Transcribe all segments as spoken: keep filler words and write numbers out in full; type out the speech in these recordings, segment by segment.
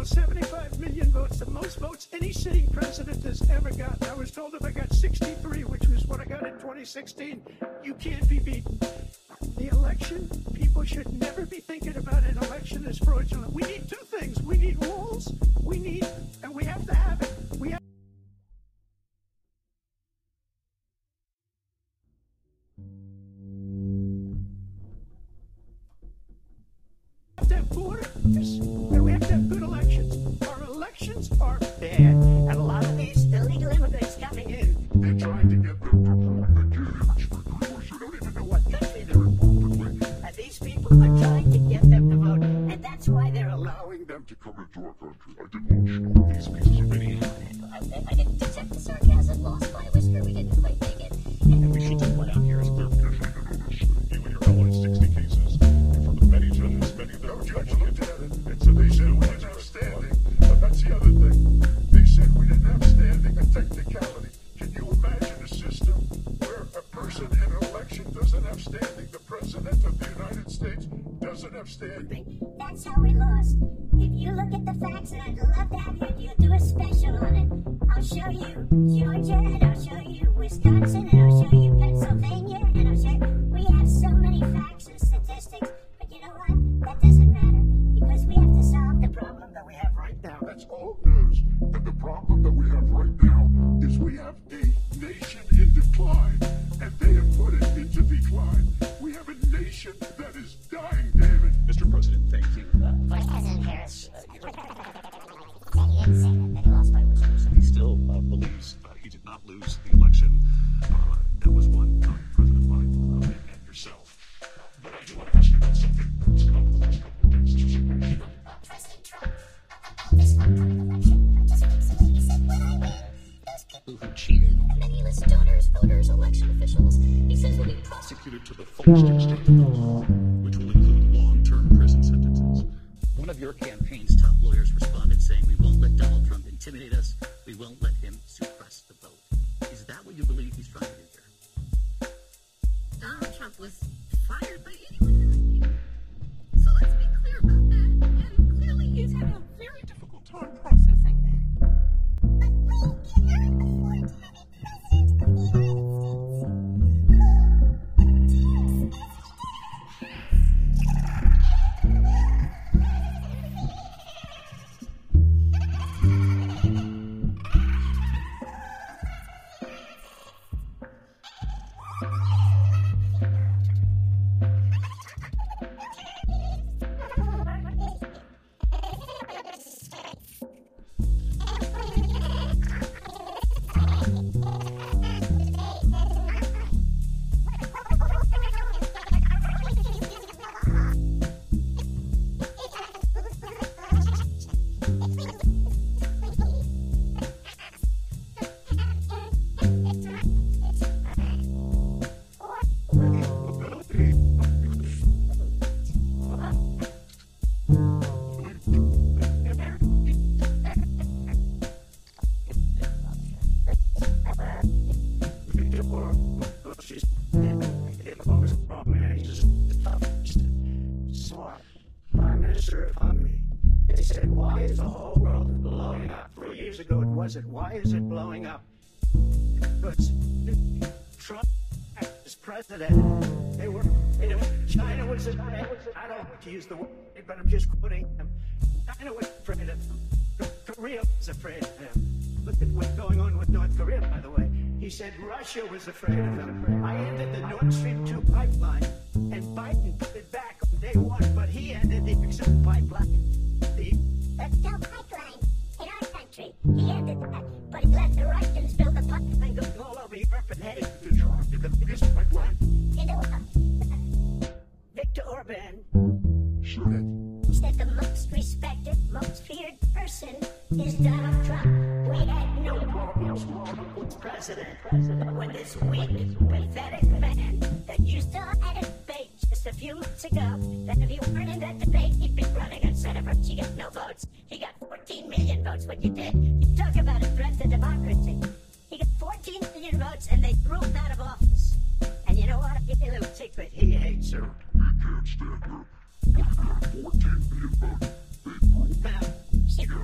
almost seventy-five million votes, the most votes any sitting president has ever gotten. I was told if I got sixty-three, which was what I got in twenty sixteen, you can't be beaten. The election, people should never be thinking about an election as fraudulent. We need two things. We need rules. We need, and we have to have it. We have to have borders, and we have to have good elections. Our elections are bad, and a lot of these illegal immigrants coming in, they're trying to get them to vote against. You don't even know what country they're involved with. And these people are trying to get them to vote, and that's why they're allowing them to come into our country. I didn't want these pieces of idiots. I, I didn't detect the sarcasm lost by a whisker. We didn't quite take it. And we should just point out here is clarification. You know, you and your allies, sixty cases. From the many judges, many of them are judges looked at it. And so they said we didn't have standing. But that's the other thing. They said we didn't have standing, a technicality. Can you imagine a system where a person in an election doesn't have standing? The president of the United States doesn't have standing. That's how we lost. If you look at the facts, and I'd love to have you do a special on it, I'll show you Georgia, and I'll show you Wisconsin, and I'll show you Pennsylvania, and I'll show you. We have so many facts and statistics, but you know what? That doesn't matter, because we have to solve the problem that we have right now. That's old news. And the problem that we have right now is we have a nation in decline, and they have put it into decline. We have a nation that is dying, David. Mister President, thank you. Uh, Vice President Harris, uh, you didn't say that he lost by whiskers. He still uh, believes uh, he did not lose the election uh, that was won by President Biden uh, and yourself. But I do want to ask you about something. President Trump, uh, this upcoming election, just recently he said, when I win, those people Who cheated, and then he lists donors, voters, election officials. He says we'll be prosecuted to the fullest extent, which will include long-term prison sentences. One of your campaign's top lawyers responded saying, we won't let Donald Trump intimidate us. We won't let him suppress the vote. Is that what you believe he's trying to do here? Donald Trump was fired by anyone. So let's be clear about that. And clearly he's having a very difficult time processing that. But we cannot afford to have a president of the United States who attacks It. Why is it blowing up? Because Trump as president, they were, they were China was, I don't want to use the word, but I'm just quoting him. China was afraid of him. Korea was afraid of him. Look at what's going on with North Korea, by the way. He said Russia was afraid of him. I ended the Nord Stream two pipeline, and Biden put it back on day one, but he ended the Exxon pipeline. The Exxon pipeline in our country. He ended that, but he let the Russians build a pipeline go all over Europe and heading to Trump, the biggest pipeline. You know, uh, Viktor Orban. Shoot it. He said the most respected, most feared person is Donald Trump. We had no problems with president. But when this weak, pathetic man that you saw at a debate just a few months ago, that if you weren't in that debate, he'd be running on Senate, but he got no votes. He got fourteen million votes when you did. You talk about a threat to democracy. He got fourteen million votes and they threw him out of office. And you know what? I'll give you a little secret. He hates her. He can't stand her. But he got fourteen million votes. They threw him out.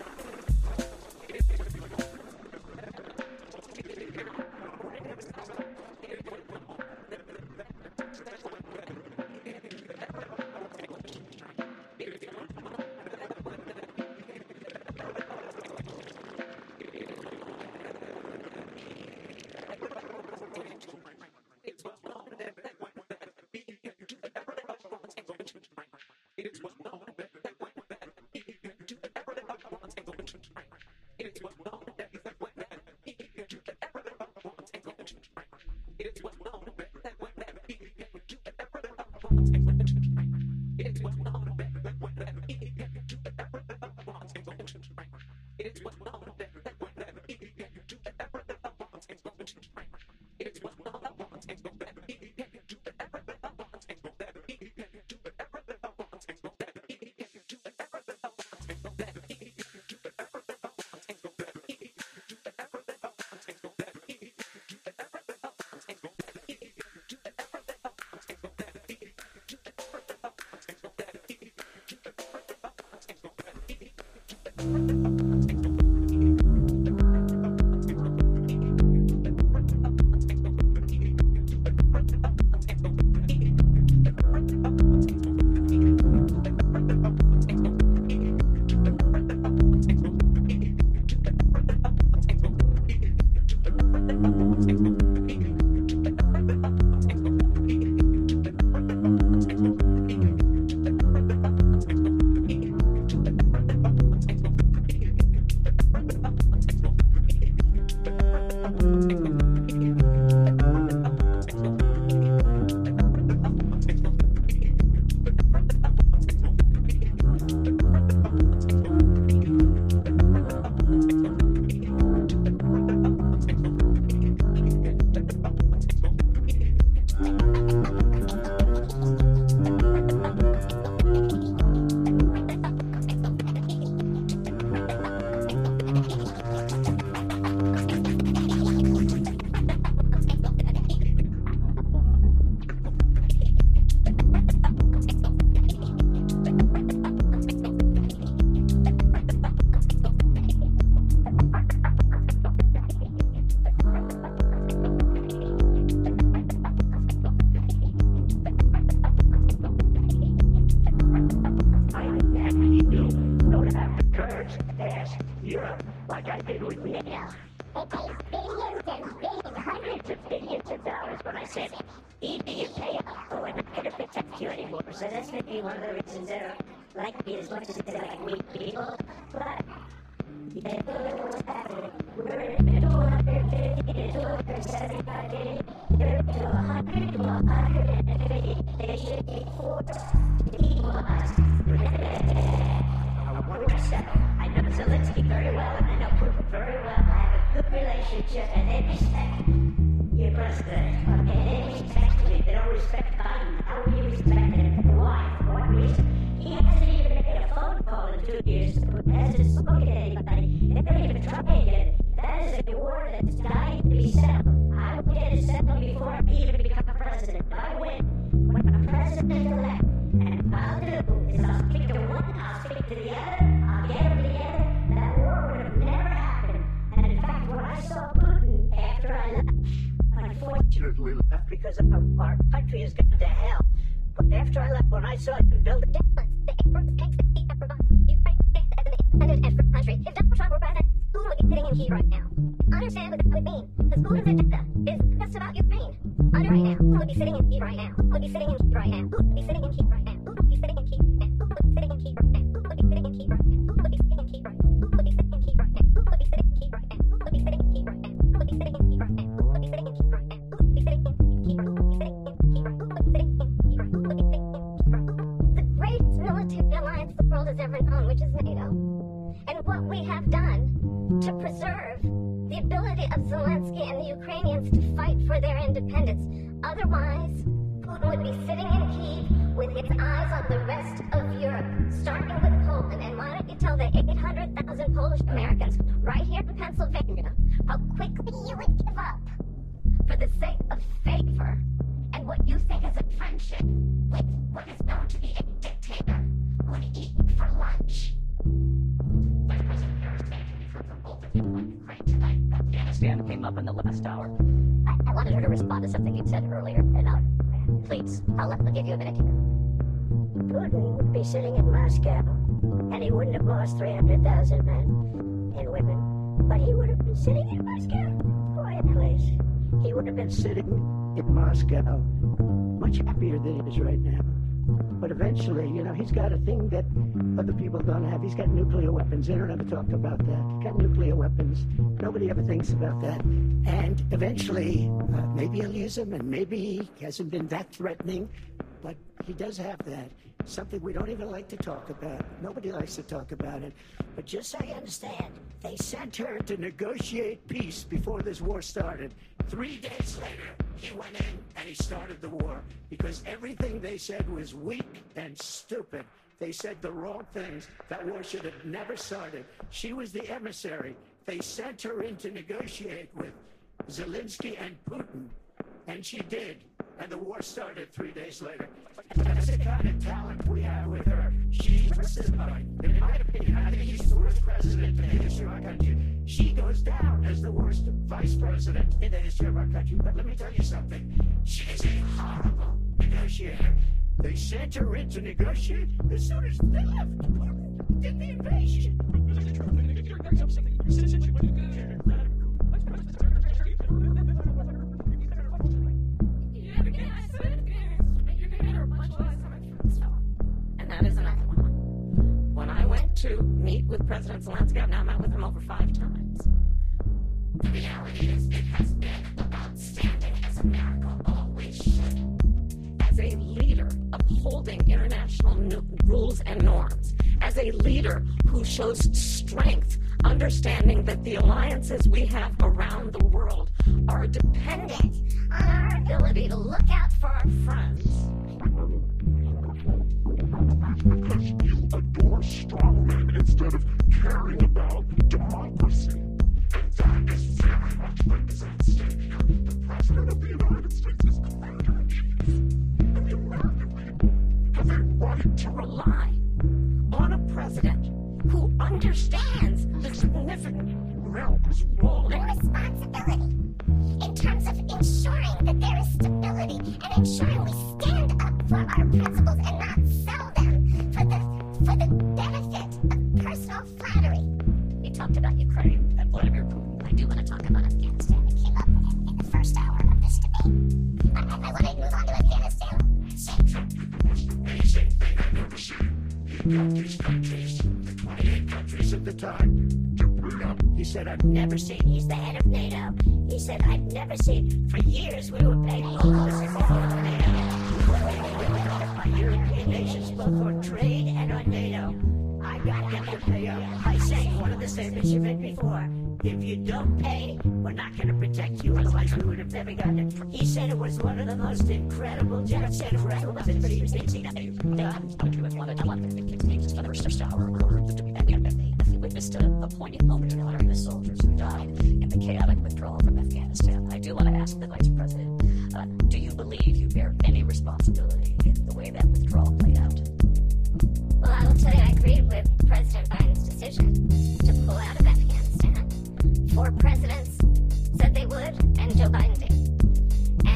So that's maybe one of the reasons they don't like me as much as they like weak people. But they don't know what's happening. We're in two hundred fifty to two hundred seventy-five days. They're to one hundred to one hundred fifty. They should be forced to equalize. I want to settle. I know Zelensky very well, and I know Putin very well. I have a good relationship, and they respect your president. Okay, they respect me. They don't respect Biden. How will you respect him? Why? For what reason? He hasn't even made a phone call in two years. He hasn't spoken to anybody. They don't even try it. That is a war that's dying to be settled. I will get it settled before I even become a president. I win when I'm president-elect. And what I'll do is I'll speak to one, I'll speak to the other, I'll get them together. That war would have never happened. And in fact, when I saw Putin after I left, unfortunately, unfortunately left because our, our country has gone to hell. But after I left, when I saw him build it, independent and free country. If Donald Trump were president, Putin would be sitting in Kyiv right now. Understand what that would mean? Because Putin's agenda is just about Ukraine. Under right now, Putin would be sitting in Kyiv right now. Putin would be sitting in Kyiv right now. Putin would be sitting in Kyiv right now. Putin would be sitting in Kyiv right now. Putin would be sitting in Kyiv right now. Putin would be sitting in Kyiv right now. Putin would be sitting in Kyiv right now. Putin would be sitting in Kyiv right now. Putin would be sitting in Kyiv right now. Putin would be sitting in Kyiv right now. Putin would be sitting in Kyiv right now. Putin would be sitting in Kyiv right now. Putin would be sitting in Kyiv right now. Putin would be sitting in Kyiv right now. Putin would be sitting in Kyiv right now. Putin would be sitting in Kyiv right now. Putin would be sitting in Kyiv right now. The greatest military alliance the world has ever known, which is NATO. And what we have done to preserve the ability of Zelensky and the Ukrainians to fight for their independence. Otherwise, Putin would be sitting in Kyiv with his eyes on the rest of Europe, starting with Poland. And why don't you tell the eight hundred thousand Polish Americans right here in Pennsylvania how quickly you would give up for the sake of favor and what you think is a friendship with what is known to be a dictator who would eat for lunch. Afghanistan came up in the last hour. I, I wanted her to respond to something you said earlier. And uh, please, I'll, let, I'll give you a minute here. Putin would be sitting in Moscow, and he wouldn't have lost three hundred thousand men and women, but he would have been sitting in Moscow, quiet place. He would have been sitting in Moscow, much happier than he is right now. But eventually, you know, he's got a thing that other people don't have. He's got nuclear weapons. They don't ever talk about that. He's got nuclear weapons. Nobody ever thinks about that. And eventually, uh, maybe he'll use them, and maybe he hasn't been that threatening, but he does have that. Something we don't even like to talk about. Nobody likes to talk about it. But just so you understand, they sent her to negotiate peace before this war started. Three days later, he went in and he started the war because everything they said was weak and stupid. They said the wrong things. That war should have never started. She was the emissary. They sent her in to negotiate with Zelensky and Putin, and she did. And the war started three days later. That's the kind of talent we have with her. She's somebody. In my opinion, I think she's the worst president in the history of our country. She goes down as the worst vice president in the history of our country. But let me tell you something. She's a horrible negotiator. They sent her in to negotiate as soon as they left. Did the invasion. And that is another one. When I went to meet with President Zelensky, I've now met with him over five times. The reality is it has been about standing as America always should. As a leader upholding international no- rules and norms. As a leader who shows strength, understanding that the alliances we have around the world are dependent on our ability to look out for our friends. You adore strongmen instead of caring about democracy. That is very much what is at stake here. The President of the United States is commander in chief, and the American people have a right to Rely on a president who understands the significant America's role in and responsibility in terms of ensuring that there is stability and ensuring we stand up for our principles and not sell them for the for the benefit of personal flattery. You talked about Ukraine and Vladimir Putin. I do want to talk about Afghanistan. It came up in, in the first hour of this debate. I, I, I want to move on to Afghanistan. amazing thing I've ever seen. He got these countries, the twenty-eight countries at the time, to bring up. He said, I've never seen, he's the head of NATO. He said, I've never seen, for years we were paying loans and on NATO. My European nations, both on trade and on NATO. I got them to pay up by saying one of the statements you made before. If you don't pay, we're not going to protect you, otherwise we would have never gotten it. He said it was one of the most incredible genocide records that he was seen. We witnessed a, a poignant moment in honoring the soldiers who died in the chaotic withdrawal from Afghanistan. I do want to ask the Vice President, uh, do you believe you bear any responsibility in the way that withdrawal played out? Well, I will tell you, I agreed with President Biden's decision to pull out of Afghanistan. Four presidents said they would, and Joe Biden did.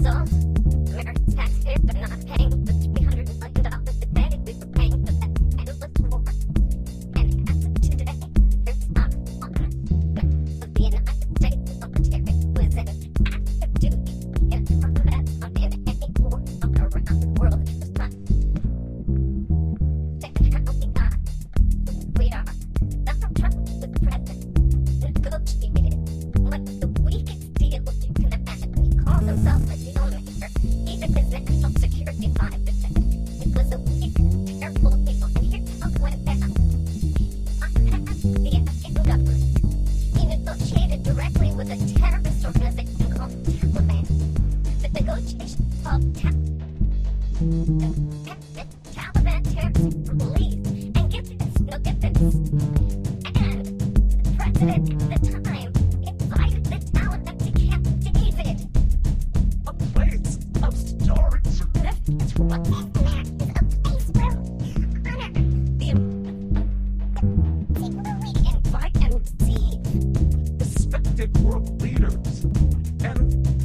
result, American taxpayers are not paying the three hundred million dollars a day we were paying for that endless war. And as of today, there's not one of the United States military who is in active duty in combat on in any war around the world at this time. Take how we are. We are. Donald Trump was president. Negotiated what the weakest deal you can imagine. He called himself a deal maker. Even his national security advisor said it was a weak, terrible deal. And here's how it went down. On behalf of the Afghan government, he negotiated directly with a terrorist organization called Taliban. The negotiation called Taliban. The Taliban terrorists released and give this no difference. And the president at the time invited the Taliban to Camp David. A place of storage. That's what this man is a place where honor The particularly in invite and receive. Respected world leaders. And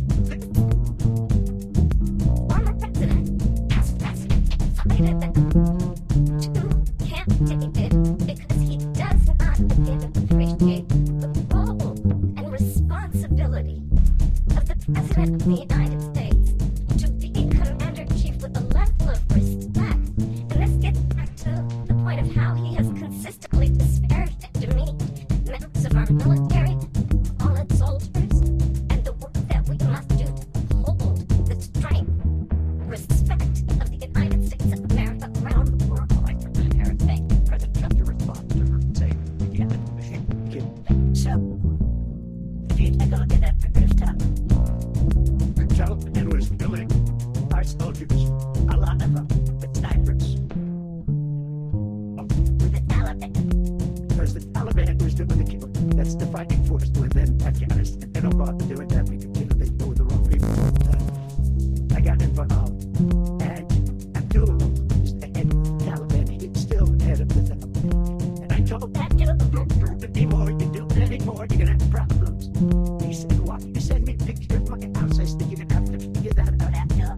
former president, past president, invited them to Camp David because he does not begin to appreciate the role and responsibility of the President of the United States to be commander-in-chief with a level of respect. And this gets back to the point of how he has consistently disparaged and demeaned members of our military, all its soldiers, and the work that we must do to hold the strength, respect of the United States of America around the world. I inherit thank you, President Trump, to respond to her and say, yeah, machine kid. So, if you take a look at that first time, The Taliban was killing our soldiers, a lot of them, with snipers. with the Taliban, Because the Taliban was doing the killing. That's the fighting force within Afghanistan. They don't bother doing that because you know, they go with the wrong people all the time. I got involved. And Abdul is the head of the Taliban. He's still the head of the Taliban. And I told that killer, don't do it anymore. You do it anymore, you're gonna have problems. He said, why you send me a picture of my house? I said, you're gonna have to figure that out, Abdul.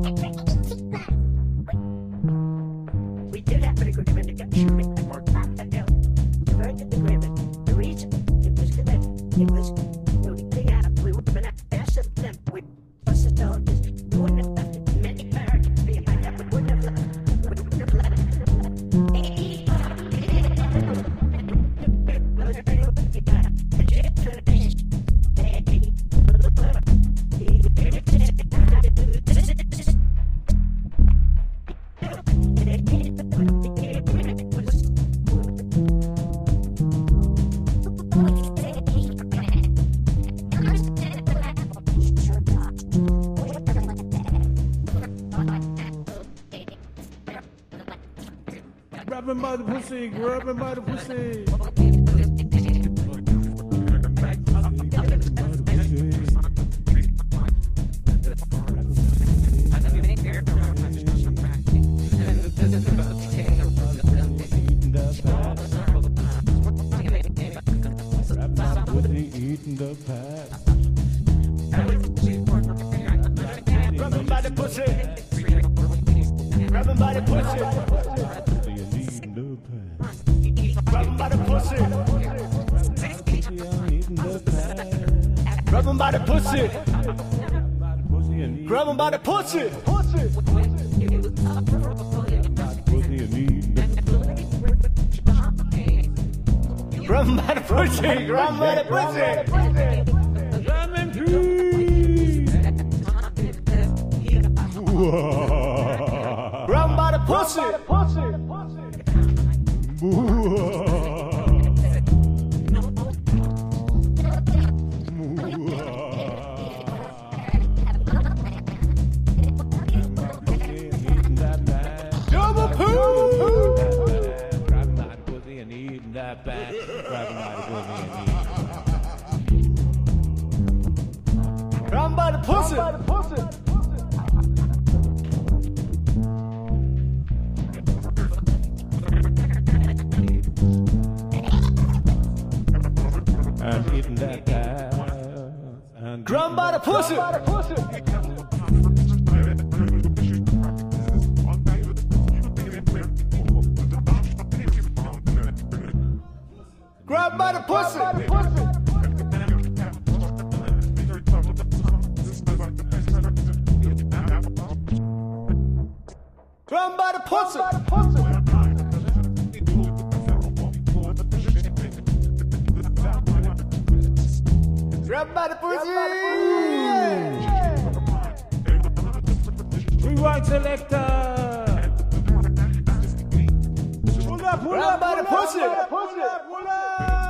We did have an agreement to get shooting and more time than hell. The very good agreement. The reason it was good, it was really out. We would have been faster than them. We must have told us we wouldn't have left many Americans behind that. We wouldn't have left. We wouldn't have left. Grab him by the pussy, grab him by the pussy. Eating the pie. Grab him by the pussy. Grab him by the pussy. Eating the pie. Grab him by the pussy. Eating the pie. Grab him by the pussy. Pussy and eating Grab him by the pussy. pussy and eating the Grab him by the pussy. Grab him by the pussy. lemon tree. Whoa. Grab him by the pussy. Double poo. Grab my pussy and eating that back. Grab my pussy and eating. Grab him by the pussy. And eating that back. And Grab him by the pussy. Grab by the pussy. Grab by the pussy. Grab by the pussy. Rewind selector. Pull up, pull Grab up, by the pull up, pussy. pull up, pull up, pull up.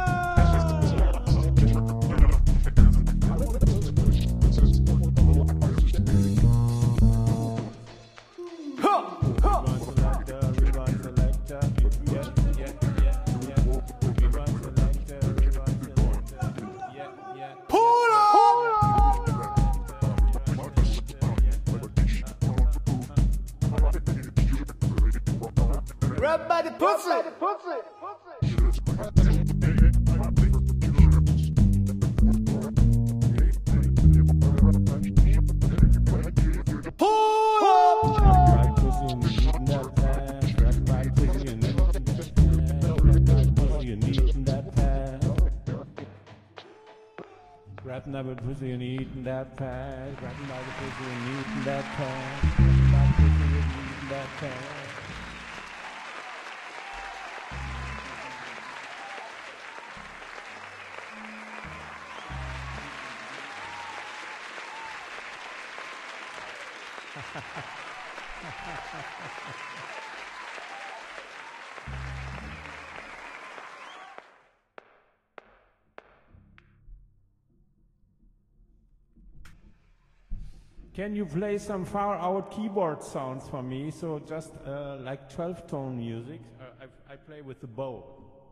Huh, huh. Rewind selector, rewind selector. Yeah, yeah, yeah, yeah. Rewind selector, rewind selector. Yeah, yeah. Pull up. Grab by the pussy. Pull up. Right pussy and eating that pass. Right pussy and eating that pass. Right pussy and eating that pass. Grabbing that pussy and eating that pass. Grabbing by the pussy and eating that pass. Grabbing by the pussy and eating that pass. Can you play some far out keyboard sounds for me? So just uh, like twelve tone music. Uh, I, I play with the bow.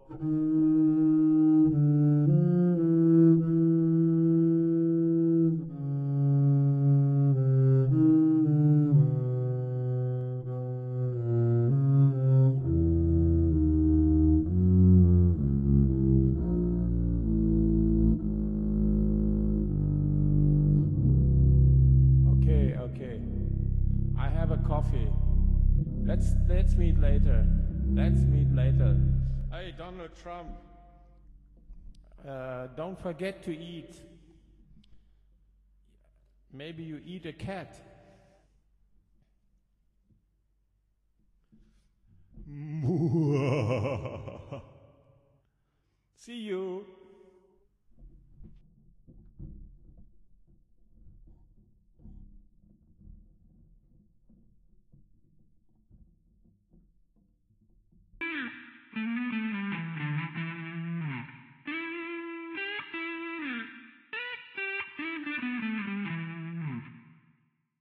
Okay, okay. I have a coffee. Let's let's meet later. Let's meet later. Hey, Donald Trump. Uh, don't forget to eat. Maybe you eat a cat. See you.